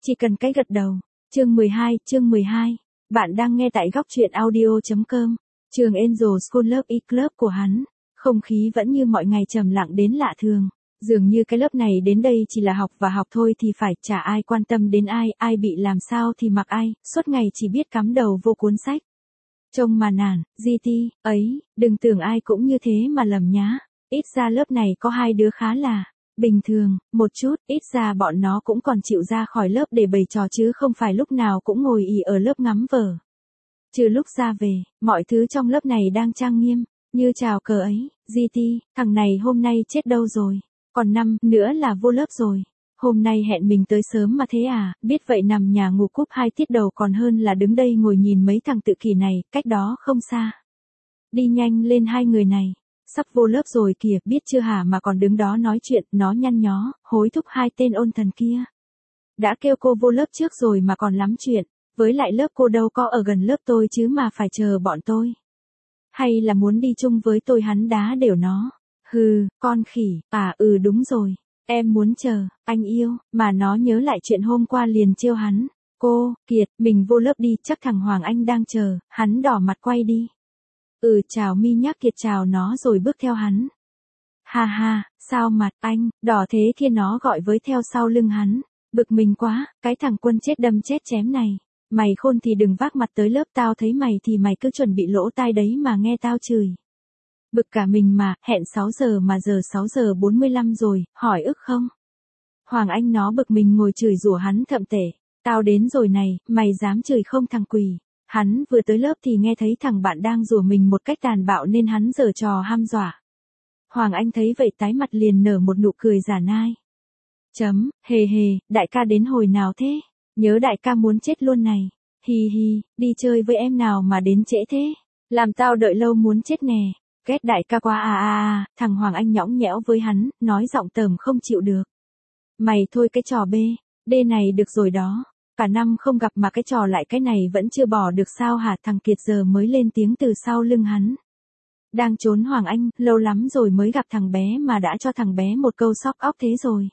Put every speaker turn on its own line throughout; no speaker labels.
Chỉ cần cái gật đầu. Chương 12. Bạn đang nghe tại góc truyện audio.com. Trường Angel School lớp E-Club của hắn. Không khí vẫn như mọi ngày trầm lặng đến lạ thường. Dường như cái lớp này đến đây chỉ là học và học thôi thì phải, chả ai quan tâm đến ai, ai bị làm sao thì mặc ai, suốt ngày chỉ biết cắm đầu vô cuốn sách. Trông mà nản, GT, ấy, đừng tưởng ai cũng như thế mà lầm nhá. Ít ra lớp này có 2 đứa khá là bình thường, một chút, ít ra bọn nó cũng còn chịu ra khỏi lớp để bày trò chứ không phải lúc nào cũng ngồi ì ở lớp ngắm vở. Trừ lúc ra về, mọi thứ trong lớp này đang trang nghiêm, như chào cờ ấy, GT, thằng này hôm nay chết đâu rồi, còn năm nữa là vô lớp rồi. Hôm nay hẹn mình tới sớm mà thế à, biết vậy nằm nhà ngủ cúp 2 tiết đầu còn hơn là đứng đây ngồi nhìn mấy thằng tự kỷ này, cách đó không xa. Đi nhanh lên hai người này. Sắp vô lớp rồi kìa, biết chưa hả mà còn đứng đó nói chuyện, nó nhăn nhó, hối thúc hai tên ôn thần kia. Đã kêu cô vô lớp trước rồi mà còn lắm chuyện, với lại lớp cô đâu có ở gần lớp tôi chứ mà phải chờ bọn tôi. Hay là muốn đi chung với tôi, hắn đá đều nó. Hừ, con khỉ, đúng rồi, em muốn chờ, anh yêu, mà nó nhớ lại chuyện hôm qua liền trêu hắn. Cô, Kiệt, mình vô lớp đi, chắc thằng Hoàng Anh đang chờ, hắn đỏ mặt quay đi. Chào mi nhắc Kiệt chào nó rồi bước theo hắn. Ha ha, sao mặt anh, đỏ thế kia, nó gọi với theo sau lưng hắn. Bực mình quá, cái thằng quân chết đâm chết chém này. Mày khôn thì đừng vác mặt tới lớp tao, thấy mày thì mày cứ chuẩn bị lỗ tai đấy mà nghe tao chửi. Bực cả mình mà, hẹn 6 giờ mà giờ 6 giờ 45 rồi, hỏi ức không? Hoàng Anh nó bực mình ngồi chửi rủa hắn thậm tệ. Tao đến rồi này, mày dám chửi không thằng quỷ? Hắn vừa tới lớp thì nghe thấy thằng bạn đang rủa mình một cách tàn bạo nên hắn giở trò hăm dọa. Hoàng Anh thấy vậy tái mặt liền nở một nụ cười giả nai. Hề, đại ca đến hồi nào thế? Nhớ đại ca muốn chết luôn này. Hi, đi chơi với em nào mà đến trễ thế? Làm tao đợi lâu muốn chết nè. Ghét đại ca quá thằng Hoàng Anh nhõng nhẽo với hắn, nói giọng tởm không chịu được. Mày thôi cái trò D này được rồi đó. Cả năm không gặp mà cái trò lại cái này vẫn chưa bỏ được sao hả? Thằng Kiệt giờ mới lên tiếng từ sau lưng hắn. Đang trốn Hoàng Anh, lâu lắm rồi mới gặp thằng bé mà đã cho thằng bé một câu sóc óc thế rồi.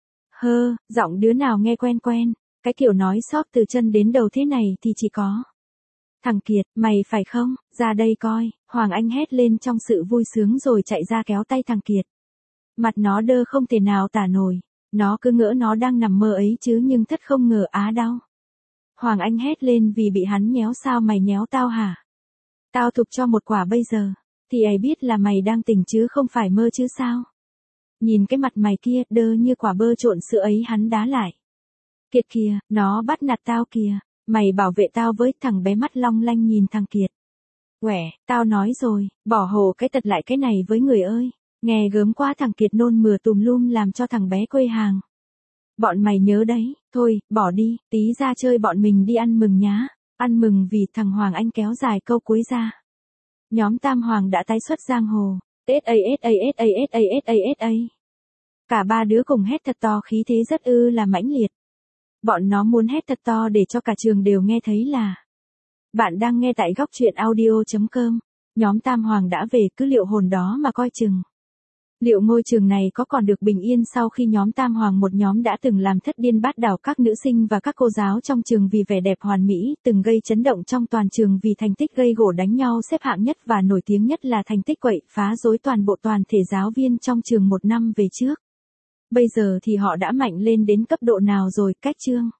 Giọng đứa nào nghe quen quen, cái kiểu nói sóp từ chân đến đầu thế này thì chỉ có. Thằng Kiệt, mày phải không? Ra đây coi, Hoàng Anh hét lên trong sự vui sướng rồi chạy ra kéo tay thằng Kiệt. Mặt nó đơ không thể nào tả nổi. Nó cứ ngỡ nó đang nằm mơ ấy chứ nhưng thất không ngờ đau. Hoàng Anh hét lên vì bị hắn nhéo. Sao mày nhéo tao hả? Tao thục cho một quả bây giờ. Thì ấy biết là mày đang tỉnh chứ không phải mơ chứ sao? Nhìn cái mặt mày kia đơ như quả bơ trộn sữa ấy, hắn đá lại. Kiệt kìa, nó bắt nạt tao kìa. Mày bảo vệ tao với. Thằng bé mắt long lanh nhìn thằng Kiệt. Quẻ, tao nói rồi, bỏ hồ cái tật lại cái này với người ơi. Nghe gớm quá, thằng Kiệt nôn mửa tùm lum làm cho thằng bé quê hàng. Bọn mày nhớ đấy, thôi, bỏ đi, tí ra chơi bọn mình đi ăn mừng nhá. Ăn mừng vì thằng Hoàng Anh kéo dài câu cuối ra. Nhóm Tam Hoàng đã tái xuất giang hồ. SA. Cả ba đứa cùng hét thật to, khí thế rất là mãnh liệt. Bọn nó muốn hét thật to để cho cả trường đều nghe thấy là. Bạn đang nghe tại góc truyện audio.com. Nhóm Tam Hoàng đã về, cứ liệu hồn đó mà coi chừng. Liệu ngôi trường này có còn được bình yên sau khi nhóm Tam Hoàng, một nhóm đã từng làm thất điên bát đảo các nữ sinh và các cô giáo trong trường vì vẻ đẹp hoàn mỹ, từng gây chấn động trong toàn trường vì thành tích gây gổ đánh nhau xếp hạng nhất và nổi tiếng nhất là thành tích quậy phá rối toàn bộ toàn thể giáo viên trong trường một năm về trước. Bây giờ thì họ đã mạnh lên đến cấp độ nào rồi? Cách chương